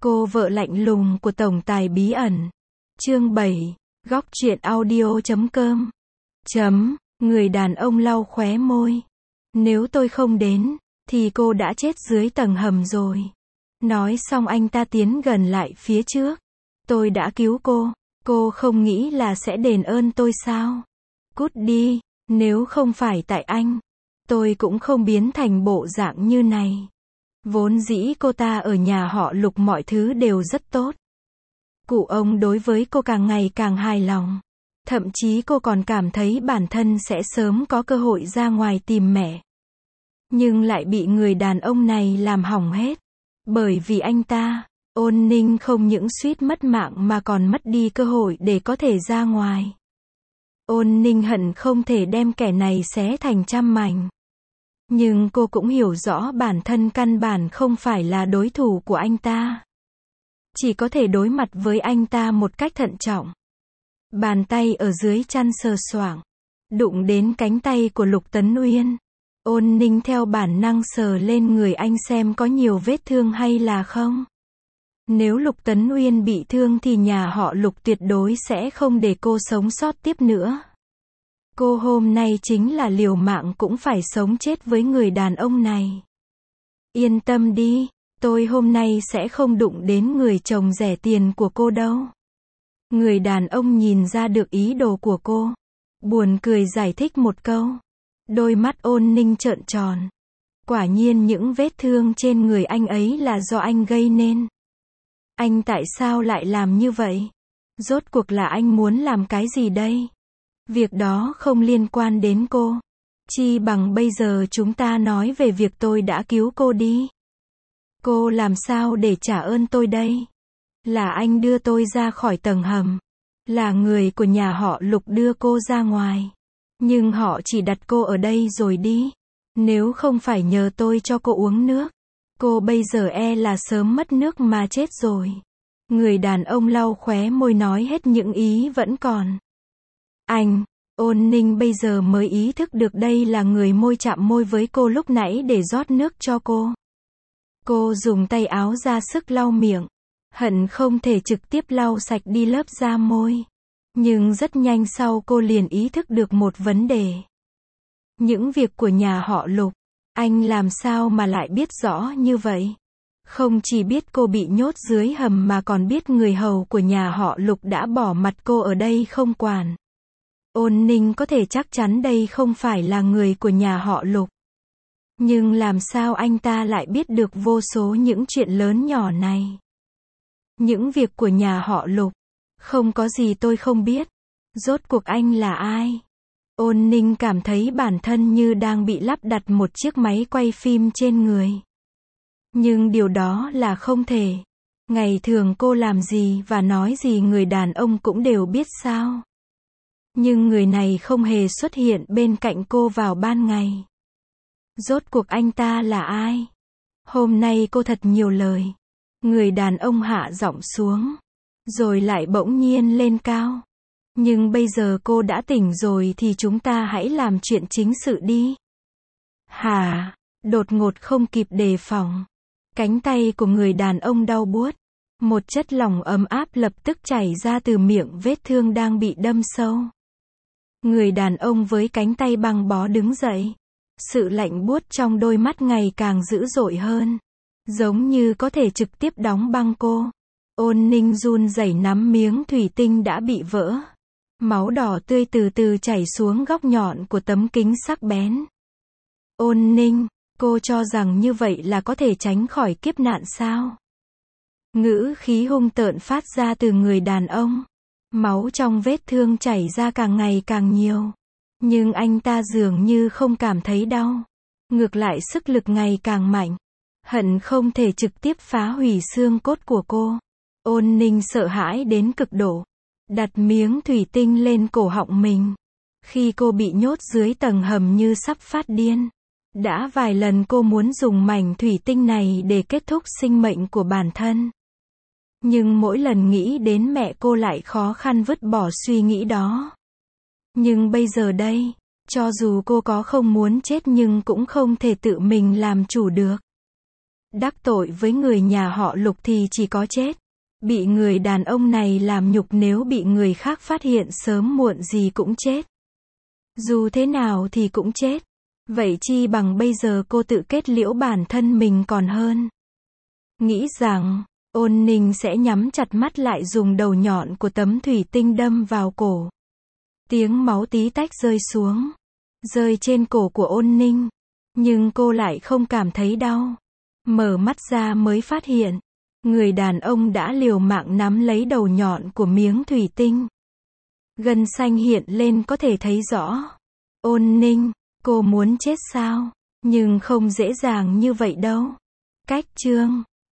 Cô vợ lạnh lùng của tổng tài bí ẩn. Chương 7. Góc truyện audio.com. Người đàn ông lau khóe môi. Nếu tôi không đến, thì cô đã chết dưới tầng hầm rồi. Nói xong anh ta tiến gần lại phía trước. Tôi đã cứu cô không nghĩ là sẽ đền ơn tôi sao? Cút đi, nếu không phải tại anh, tôi cũng không biến thành bộ dạng như này. Vốn dĩ cô ta ở nhà họ Lục mọi thứ đều rất tốt. Cụ ông đối với cô càng ngày càng hài lòng. Thậm chí cô còn cảm thấy bản thân sẽ sớm có cơ hội ra ngoài tìm mẹ. Nhưng lại bị người đàn ông này làm hỏng hết. Bởi vì anh ta, Ôn Ninh không những suýt mất mạng mà còn mất đi cơ hội để có thể ra ngoài. Ôn Ninh hận không thể đem kẻ này xé thành trăm mảnh. Nhưng cô cũng hiểu rõ bản thân căn bản không phải là đối thủ của anh ta. Chỉ có thể đối mặt với anh ta một cách thận trọng. Bàn tay ở dưới chăn sờ soạng, đụng đến cánh tay của Lục Tấn Uyên. Ôn Ninh theo bản năng sờ lên người anh xem có nhiều vết thương hay là không. Nếu Lục Tấn Uyên bị thương thì nhà họ Lục tuyệt đối sẽ không để cô sống sót tiếp nữa. Cô hôm nay chính là liều mạng cũng phải sống chết với người đàn ông này. Yên tâm đi, tôi hôm nay sẽ không đụng đến người chồng rẻ tiền của cô đâu. Người đàn ông nhìn ra được ý đồ của cô. Buồn cười giải thích một câu. Đôi mắt Ôn Ninh trợn tròn. Quả nhiên những vết thương trên người anh ấy là do anh gây nên. Anh tại sao lại làm như vậy? Rốt cuộc là anh muốn làm cái gì đây? Việc đó không liên quan đến cô. Chi bằng bây giờ chúng ta nói về việc tôi đã cứu cô đi. Cô làm sao để trả ơn tôi đây? Là anh đưa tôi ra khỏi tầng hầm. Là người của nhà họ Lục đưa cô ra ngoài. Nhưng họ chỉ đặt cô ở đây rồi đi. Nếu không phải nhờ tôi cho cô uống nước, cô bây giờ là sớm mất nước mà chết rồi. Người đàn ông lau khóe môi nói hết những ý vẫn còn. Anh, Ôn Ninh bây giờ mới ý thức được đây là người môi chạm môi với cô lúc nãy để rót nước cho cô. Cô dùng tay áo ra sức lau miệng. Hận không thể trực tiếp lau sạch đi lớp da môi. Nhưng rất nhanh sau cô liền ý thức được một vấn đề. Những việc của nhà họ Lục, anh làm sao mà lại biết rõ như vậy? Không chỉ biết cô bị nhốt dưới hầm mà còn biết người hầu của nhà họ Lục đã bỏ mặt cô ở đây không quản. Ôn Ninh có thể chắc chắn đây không phải là người của nhà họ Lục. Nhưng làm sao anh ta lại biết được vô số những chuyện lớn nhỏ này? Những việc của nhà họ Lục, không có gì tôi không biết. Rốt cuộc anh là ai? Ôn Ninh cảm thấy bản thân như đang bị lắp đặt một chiếc máy quay phim trên người. Nhưng điều đó là không thể. Ngày thường cô làm gì và nói gì người đàn ông cũng đều biết sao. Nhưng người này không hề xuất hiện bên cạnh cô vào ban ngày. Rốt cuộc anh ta là ai? Hôm nay cô thật nhiều lời. Người đàn ông hạ giọng xuống. Rồi lại bỗng nhiên lên cao. Nhưng bây giờ cô đã tỉnh rồi thì chúng ta hãy làm chuyện chính sự đi. Hả? Đột ngột không kịp đề phòng. Cánh tay của người đàn ông đau buốt. Một chất lỏng ấm áp lập tức chảy ra từ miệng vết thương đang bị đâm sâu. Người đàn ông với cánh tay băng bó đứng dậy. Sự lạnh buốt trong đôi mắt ngày càng dữ dội hơn. Giống như có thể trực tiếp đóng băng cô. Ôn Ninh run rẩy nắm miếng thủy tinh đã bị vỡ. Máu đỏ tươi từ từ chảy xuống góc nhọn của tấm kính sắc bén. Ôn Ninh, cô cho rằng như vậy là có thể tránh khỏi kiếp nạn sao? Ngữ khí hung tợn phát ra từ người đàn ông. Máu trong vết thương chảy ra càng ngày càng nhiều. Nhưng anh ta dường như không cảm thấy đau. Ngược lại sức lực ngày càng mạnh. Hận không thể trực tiếp phá hủy xương cốt của cô. Ôn Ninh sợ hãi đến cực độ. Đặt miếng thủy tinh lên cổ họng mình. Khi cô bị nhốt dưới tầng hầm như sắp phát điên. Đã vài lần cô muốn dùng mảnh thủy tinh này để kết thúc sinh mệnh của bản thân. Nhưng mỗi lần nghĩ đến mẹ cô lại khó khăn vứt bỏ suy nghĩ đó. Nhưng bây giờ đây, cho dù cô có không muốn chết nhưng cũng không thể tự mình làm chủ được. Đắc tội với người nhà họ Lục thì chỉ có chết. Bị người đàn ông này làm nhục, nếu bị người khác phát hiện sớm muộn gì cũng chết. Dù thế nào thì cũng chết. Vậy chi bằng bây giờ cô tự kết liễu bản thân mình còn hơn. Nghĩ rằng, Ôn Ninh sẽ nhắm chặt mắt lại, dùng đầu nhọn của tấm thủy tinh đâm vào cổ. Tiếng máu tí tách rơi xuống. Rơi trên cổ của Ôn Ninh. Nhưng cô lại không cảm thấy đau. Mở mắt ra mới phát hiện. Người đàn ông đã liều mạng nắm lấy đầu nhọn của miếng thủy tinh. Gân xanh hiện lên có thể thấy rõ. Ôn Ninh, cô muốn chết sao? Nhưng không dễ dàng như vậy đâu. Cách chương